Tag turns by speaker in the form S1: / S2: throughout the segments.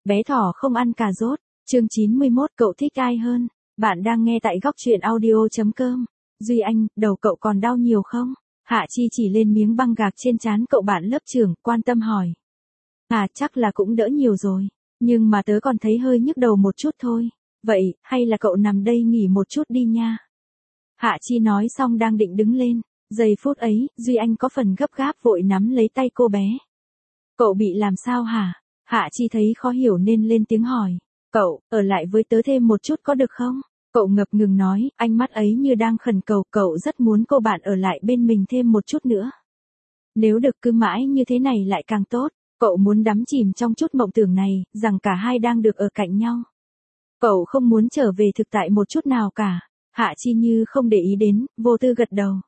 S1: Bé thỏ không ăn cà rốt. Chương 91, cậu thích ai hơn? Bạn đang nghe tại góc truyện audio.com. Duy Anh, đầu cậu còn đau nhiều không? Hạ Chi chỉ lên miếng băng gạc trên trán cậu bạn lớp trưởng, quan tâm hỏi. À, chắc là cũng đỡ nhiều rồi. Nhưng mà tớ còn thấy hơi nhức đầu một chút thôi. Vậy, hay là cậu nằm đây nghỉ một chút đi nha. Hạ Chi nói xong đang định đứng lên. Giây phút ấy, Duy Anh có phần gấp gáp vội nắm lấy tay cô bé. Cậu bị làm sao hả? Hạ Chi thấy khó hiểu nên lên tiếng hỏi. Cậu, ở lại với tớ thêm một chút có được không? Cậu ngập ngừng nói, ánh mắt ấy như đang khẩn cầu, cậu rất muốn cô bạn ở lại bên mình thêm một chút nữa. Nếu được cứ mãi như thế này lại càng tốt, cậu muốn đắm chìm trong chút mộng tưởng này, rằng cả hai đang được ở cạnh nhau. Cậu không muốn trở về thực tại một chút nào cả. Hạ Chi như không để ý đến, vô tư gật đầu.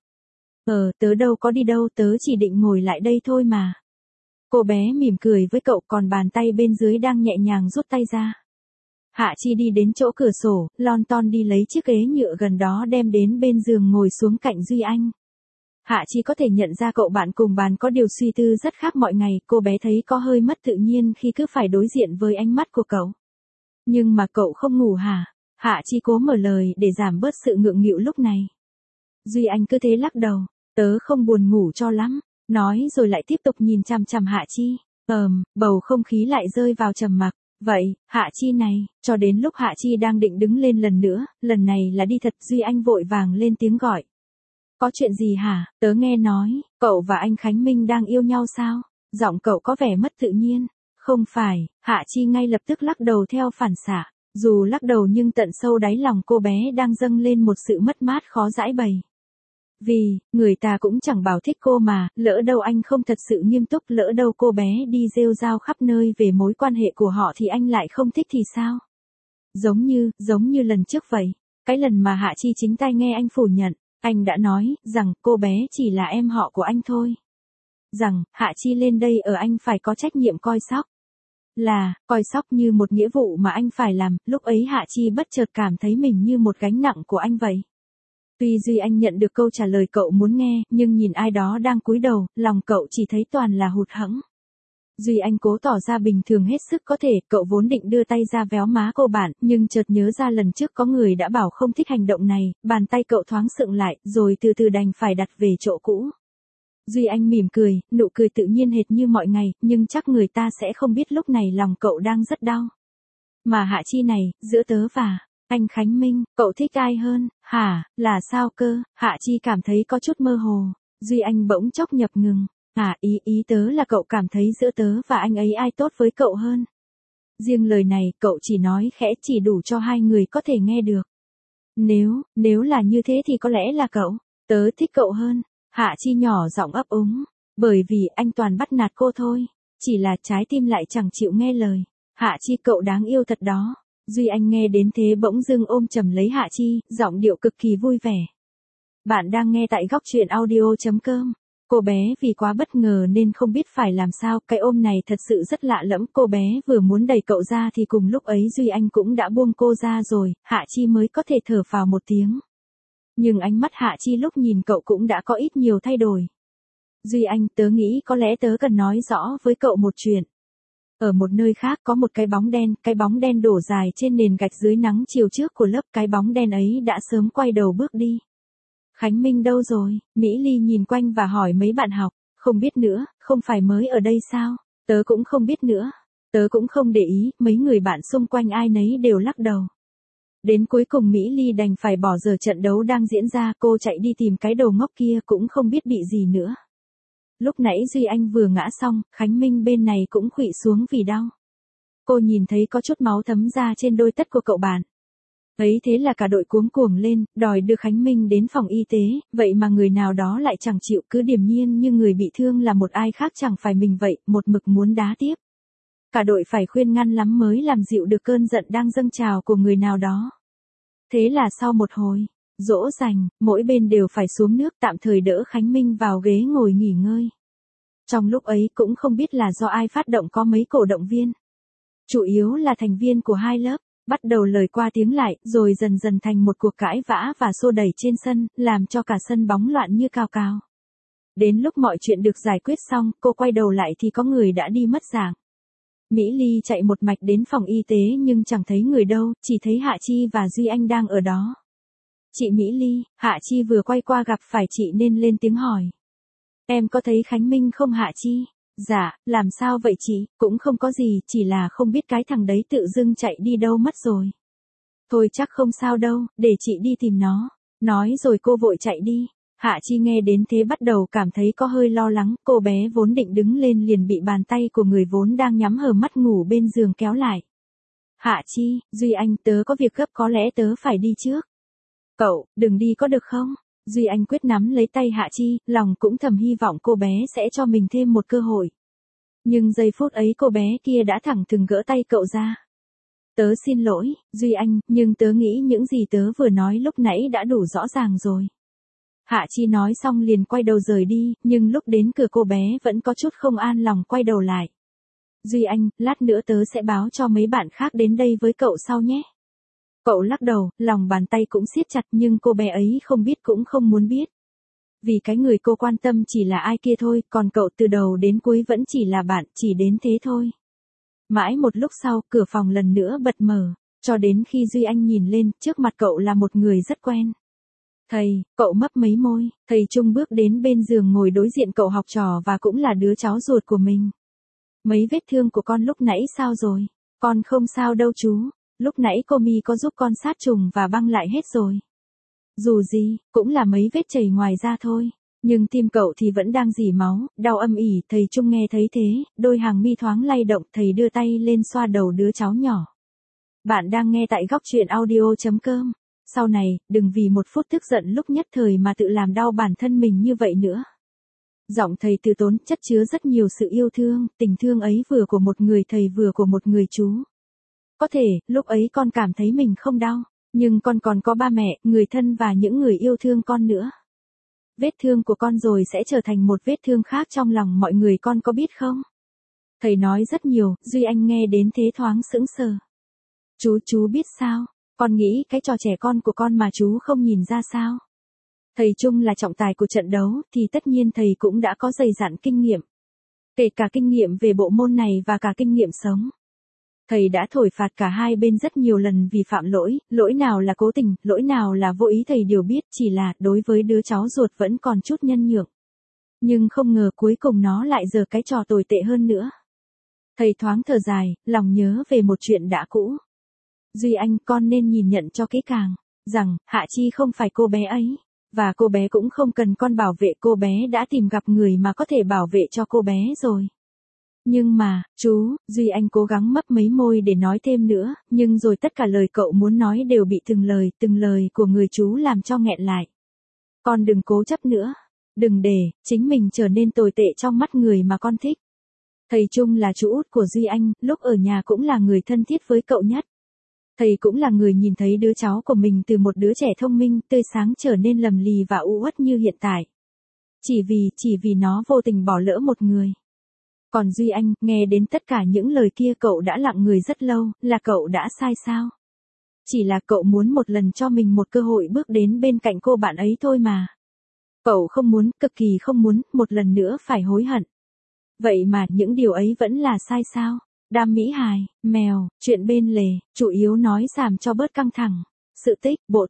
S1: Tớ đâu có đi đâu, tớ chỉ định ngồi lại đây thôi mà. Cô bé mỉm cười với cậu còn bàn tay bên dưới đang nhẹ nhàng rút tay ra. Hạ Chi đi đến chỗ cửa sổ, lon ton đi lấy chiếc ghế nhựa gần đó đem đến bên giường ngồi xuống cạnh Duy Anh. Hạ Chi có thể nhận ra cậu bạn cùng bàn có điều suy tư rất khác mọi ngày, cô bé thấy có hơi mất tự nhiên khi cứ phải đối diện với ánh mắt của cậu. Nhưng mà cậu không ngủ hả? Hạ Chi cố mở lời để giảm bớt sự ngượng nghịu lúc này. Duy Anh cứ thế lắc đầu, tớ không buồn ngủ cho lắm, nói rồi lại tiếp tục nhìn chằm chằm Hạ Chi. Bầu không khí lại rơi vào trầm mặc. Vậy, Hạ Chi này, cho đến lúc Hạ Chi đang định đứng lên lần nữa, lần này là đi thật, Duy Anh vội vàng lên tiếng gọi. Có chuyện gì hả? Tớ nghe nói, cậu và anh Khánh Minh đang yêu nhau sao? Giọng cậu có vẻ mất tự nhiên. Không phải, Hạ Chi ngay lập tức lắc đầu theo phản xạ. Dù lắc đầu nhưng tận sâu đáy lòng cô bé đang dâng lên một sự mất mát khó giãi bày. Vì, người ta cũng chẳng bảo thích cô mà, lỡ đâu anh không thật sự nghiêm túc, lỡ đâu cô bé đi rêu rao khắp nơi về mối quan hệ của họ thì anh lại không thích thì sao? Giống như lần trước vậy, cái lần mà Hạ Chi chính tai nghe anh phủ nhận, anh đã nói rằng cô bé chỉ là em họ của anh thôi. Rằng, Hạ Chi lên đây ở anh phải có trách nhiệm coi sóc. Coi sóc như một nghĩa vụ mà anh phải làm, lúc ấy Hạ Chi bất chợt cảm thấy mình như một gánh nặng của anh vậy. Tuy Duy Anh nhận được câu trả lời cậu muốn nghe, nhưng nhìn ai đó đang cúi đầu, lòng cậu chỉ thấy toàn là hụt hẫng. Duy Anh cố tỏ ra bình thường hết sức có thể, cậu vốn định đưa tay ra véo má cô bạn, nhưng chợt nhớ ra lần trước có người đã bảo không thích hành động này, bàn tay cậu thoáng sượng lại, rồi từ từ đành phải đặt về chỗ cũ. Duy Anh mỉm cười, nụ cười tự nhiên hệt như mọi ngày, nhưng chắc người ta sẽ không biết lúc này lòng cậu đang rất đau. Mà Hạ Chi này, giữa tớ và anh Khánh Minh, cậu thích ai hơn? Hả, là sao cơ? Hạ Chi cảm thấy có chút mơ hồ. Duy Anh bỗng chốc nhập ngừng. Ý tớ là cậu cảm thấy giữa tớ và anh ấy ai tốt với cậu hơn. Riêng lời này cậu chỉ nói khẽ chỉ đủ cho hai người có thể nghe được. Nếu là như thế thì có lẽ là tớ thích cậu hơn. Hạ Chi nhỏ giọng ấp úng. Bởi vì anh toàn bắt nạt cô thôi. Chỉ là trái tim lại chẳng chịu nghe lời. Hạ Chi cậu đáng yêu thật đó. Duy Anh nghe đến thế bỗng dưng ôm chầm lấy Hạ Chi, giọng điệu cực kỳ vui vẻ. Bạn đang nghe tại góc truyện audio.com. Cô bé vì quá bất ngờ nên không biết phải làm sao, cái ôm này thật sự rất lạ lẫm, cô bé vừa muốn đẩy cậu ra thì cùng lúc ấy Duy Anh cũng đã buông cô ra rồi, Hạ Chi mới có thể thở phào một tiếng. Nhưng ánh mắt Hạ Chi lúc nhìn cậu cũng đã có ít nhiều thay đổi. Duy Anh, tớ nghĩ có lẽ tớ cần nói rõ với cậu một chuyện. Ở một nơi khác có một cái bóng đen đổ dài trên nền gạch dưới nắng chiều trước của lớp, cái bóng đen ấy đã sớm quay đầu bước đi. Khánh Minh đâu rồi? Mỹ Ly nhìn quanh và hỏi mấy bạn học, không biết nữa, không phải mới ở đây sao? Tớ cũng không biết nữa. Tớ cũng không để ý, mấy người bạn xung quanh ai nấy đều lắc đầu. Đến cuối cùng Mỹ Ly đành phải bỏ dở trận đấu đang diễn ra, cô chạy đi tìm cái đầu ngốc kia cũng không biết bị gì nữa. Lúc nãy Duy Anh vừa ngã xong, Khánh Minh bên này cũng khuỵu xuống vì đau. Cô nhìn thấy có chút máu thấm ra trên đôi tất của cậu bạn. Ấy thế là cả đội cuống cuồng lên, đòi đưa Khánh Minh đến phòng y tế, vậy mà người nào đó lại chẳng chịu, cứ điềm nhiên như người bị thương là một ai khác chẳng phải mình vậy, một mực muốn đá tiếp. Cả đội phải khuyên ngăn lắm mới làm dịu được cơn giận đang dâng trào của người nào đó. Thế là sau một hồi dỗ dành, mỗi bên đều phải xuống nước tạm thời đỡ Khánh Minh vào ghế ngồi nghỉ ngơi. Trong lúc ấy cũng không biết là do ai phát động có mấy cổ động viên. Chủ yếu là thành viên của hai lớp, bắt đầu lời qua tiếng lại, rồi dần dần thành một cuộc cãi vã và xô đẩy trên sân, làm cho cả sân bóng loạn như cào cào. Đến lúc mọi chuyện được giải quyết xong, cô quay đầu lại thì có người đã đi mất dạng. Mỹ Ly chạy một mạch đến phòng y tế nhưng chẳng thấy người đâu, chỉ thấy Hạ Chi và Duy Anh đang ở đó. Chị Mỹ Ly, Hạ Chi vừa quay qua gặp phải chị nên lên tiếng hỏi. Em có thấy Khánh Minh không Hạ Chi? Dạ, làm sao vậy chị, cũng không có gì, chỉ là không biết cái thằng đấy tự dưng chạy đi đâu mất rồi. Thôi chắc không sao đâu, để chị đi tìm nó. Nói rồi cô vội chạy đi. Hạ Chi nghe đến thế bắt đầu cảm thấy có hơi lo lắng, cô bé vốn định đứng lên liền bị bàn tay của người vốn đang nhắm hờ mắt ngủ bên giường kéo lại. Hạ Chi, Duy Anh, tớ có việc gấp có lẽ tớ phải đi trước. Cậu, đừng đi có được không? Duy Anh quyết nắm lấy tay Hạ Chi, lòng cũng thầm hy vọng cô bé sẽ cho mình thêm một cơ hội. Nhưng giây phút ấy cô bé kia đã thẳng thừng gỡ tay cậu ra. Tớ xin lỗi, Duy Anh, nhưng tớ nghĩ những gì tớ vừa nói lúc nãy đã đủ rõ ràng rồi. Hạ Chi nói xong liền quay đầu rời đi, nhưng lúc đến cửa cô bé vẫn có chút không an lòng quay đầu lại. Duy Anh, lát nữa tớ sẽ báo cho mấy bạn khác đến đây với cậu sau nhé. Cậu lắc đầu, lòng bàn tay cũng siết chặt nhưng cô bé ấy không biết cũng không muốn biết. Vì cái người cô quan tâm chỉ là ai kia thôi, còn cậu từ đầu đến cuối vẫn chỉ là bạn, chỉ đến thế thôi. Mãi một lúc sau, cửa phòng lần nữa bật mở, cho đến khi Duy Anh nhìn lên, trước mặt cậu là một người rất quen. Thầy, cậu mấp mấy môi, thầy Trung bước đến bên giường ngồi đối diện cậu học trò và cũng là đứa cháu ruột của mình. Mấy vết thương của con lúc nãy sao rồi? Con không sao đâu chú, lúc nãy cô My có giúp con sát trùng và băng lại hết rồi. Dù gì, cũng là mấy vết chảy ngoài da thôi. Nhưng tim cậu thì vẫn đang rỉ máu, đau âm ỉ, thầy Trung nghe thấy thế, đôi hàng mi thoáng lay động, thầy đưa tay lên xoa đầu đứa cháu nhỏ. Bạn đang nghe tại góc truyện audio.com. Sau này, đừng vì một phút tức giận lúc nhất thời mà tự làm đau bản thân mình như vậy nữa. Giọng thầy từ tốn chất chứa rất nhiều sự yêu thương, tình thương ấy vừa của một người thầy vừa của một người chú. Có thể, lúc ấy con cảm thấy mình không đau, nhưng con còn có ba mẹ, người thân và những người yêu thương con nữa. Vết thương của con rồi sẽ trở thành một vết thương khác trong lòng mọi người, con có biết không? Thầy nói rất nhiều, Duy Anh nghe đến thế thoáng sững sờ. Chú biết sao? Con nghĩ cái trò trẻ con của con mà chú không nhìn ra sao? Thầy Trung là trọng tài của trận đấu, thì tất nhiên thầy cũng đã có dày dặn kinh nghiệm. Kể cả kinh nghiệm về bộ môn này và cả kinh nghiệm sống. Thầy đã thổi phạt cả hai bên rất nhiều lần vì phạm lỗi, lỗi nào là cố tình, lỗi nào là vô ý thầy đều biết, chỉ là đối với đứa cháu ruột vẫn còn chút nhân nhượng. Nhưng không ngờ cuối cùng nó lại giở cái trò tồi tệ hơn nữa. Thầy thoáng thở dài, lòng nhớ về một chuyện đã cũ. Duy Anh, con nên nhìn nhận cho kỹ càng, rằng, Hạ Chi không phải cô bé ấy, và cô bé cũng không cần con bảo vệ, cô bé đã tìm gặp người mà có thể bảo vệ cho cô bé rồi. Nhưng mà, chú, Duy Anh cố gắng mấp mấy môi để nói thêm nữa, nhưng rồi tất cả lời cậu muốn nói đều bị từng lời của người chú làm cho nghẹn lại. Con đừng cố chấp nữa, đừng để chính mình trở nên tồi tệ trong mắt người mà con thích. Thầy Trung là chú út của Duy Anh, lúc ở nhà cũng là người thân thiết với cậu nhất. Thầy cũng là người nhìn thấy đứa cháu của mình từ một đứa trẻ thông minh, tươi sáng trở nên lầm lì và u uất như hiện tại. Chỉ vì nó vô tình bỏ lỡ một người. Còn Duy Anh, nghe đến tất cả những lời kia cậu đã lặng người rất lâu, là cậu đã sai sao? Chỉ là cậu muốn một lần cho mình một cơ hội bước đến bên cạnh cô bạn ấy thôi mà. Cậu không muốn, cực kỳ không muốn, một lần nữa phải hối hận. Vậy mà những điều ấy vẫn là sai sao? Đam mỹ hài, mèo, chuyện bên lề, chủ yếu nói giảm cho bớt căng thẳng. Sự tích, bộ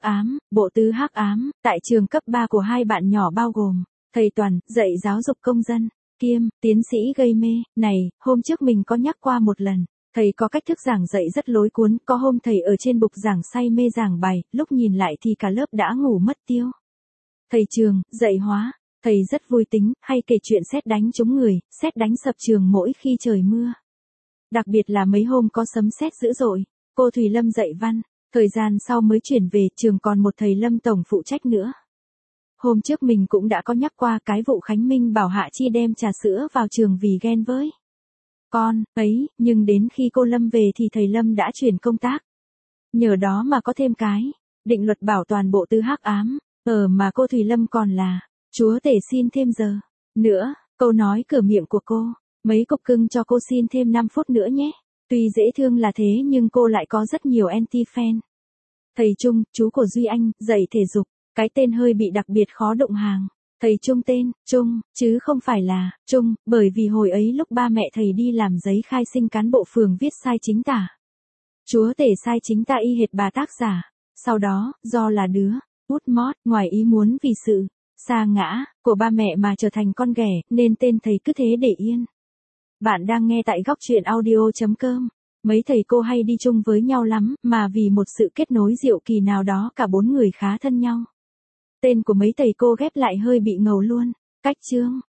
S1: tứ hắc ám, tại trường cấp 3 của hai bạn nhỏ bao gồm, thầy Toàn, dạy giáo dục công dân, Kiêm, tiến sĩ gây mê. Này, hôm trước mình có nhắc qua một lần, thầy có cách thức giảng dạy rất lối cuốn, có hôm thầy ở trên bục giảng say mê giảng bài, lúc nhìn lại thì cả lớp đã ngủ mất tiêu. Thầy trường, dạy hóa, thầy rất vui tính, hay kể chuyện sét đánh trúng người, sét đánh sập trường mỗi khi trời mưa. Đặc biệt là mấy hôm có sấm sét dữ dội, cô Thùy Lâm dạy văn, thời gian sau mới chuyển về trường còn một thầy Lâm tổng phụ trách nữa. Hôm trước mình cũng đã có nhắc qua cái vụ Khánh Minh bảo Hạ Chi đem trà sữa vào trường vì ghen với con ấy, nhưng đến khi cô Lâm về thì thầy Lâm đã chuyển công tác. Nhờ đó mà có thêm cái định luật bảo toàn bộ tứ hắc ám, mà cô Thùy Lâm còn là chúa tể xin thêm giờ nữa, câu nói cửa miệng của cô. Mấy cục cưng cho cô xin thêm 5 phút nữa nhé. Tuy dễ thương là thế nhưng cô lại có rất nhiều anti-fan. Thầy Trung, chú của Duy Anh, dạy thể dục, cái tên hơi bị đặc biệt khó đụng hàng. Thầy Trung tên, Trung, chứ không phải là, Trung, bởi vì hồi ấy lúc ba mẹ thầy đi làm giấy khai sinh cán bộ phường viết sai chính tả. Chúa tể sai chính tả y hệt bà tác giả. Sau đó, do là đứa, út mót, ngoài ý muốn vì sự, sa ngã, của ba mẹ mà trở thành con ghẻ, nên tên thầy cứ thế để yên. Bạn đang nghe tại góc truyện audio.com. Mấy thầy cô hay đi chung với nhau lắm, mà vì một sự kết nối diệu kỳ nào đó cả 4 người khá thân nhau. Tên của mấy thầy cô ghép lại hơi bị ngầu luôn. Cách chương,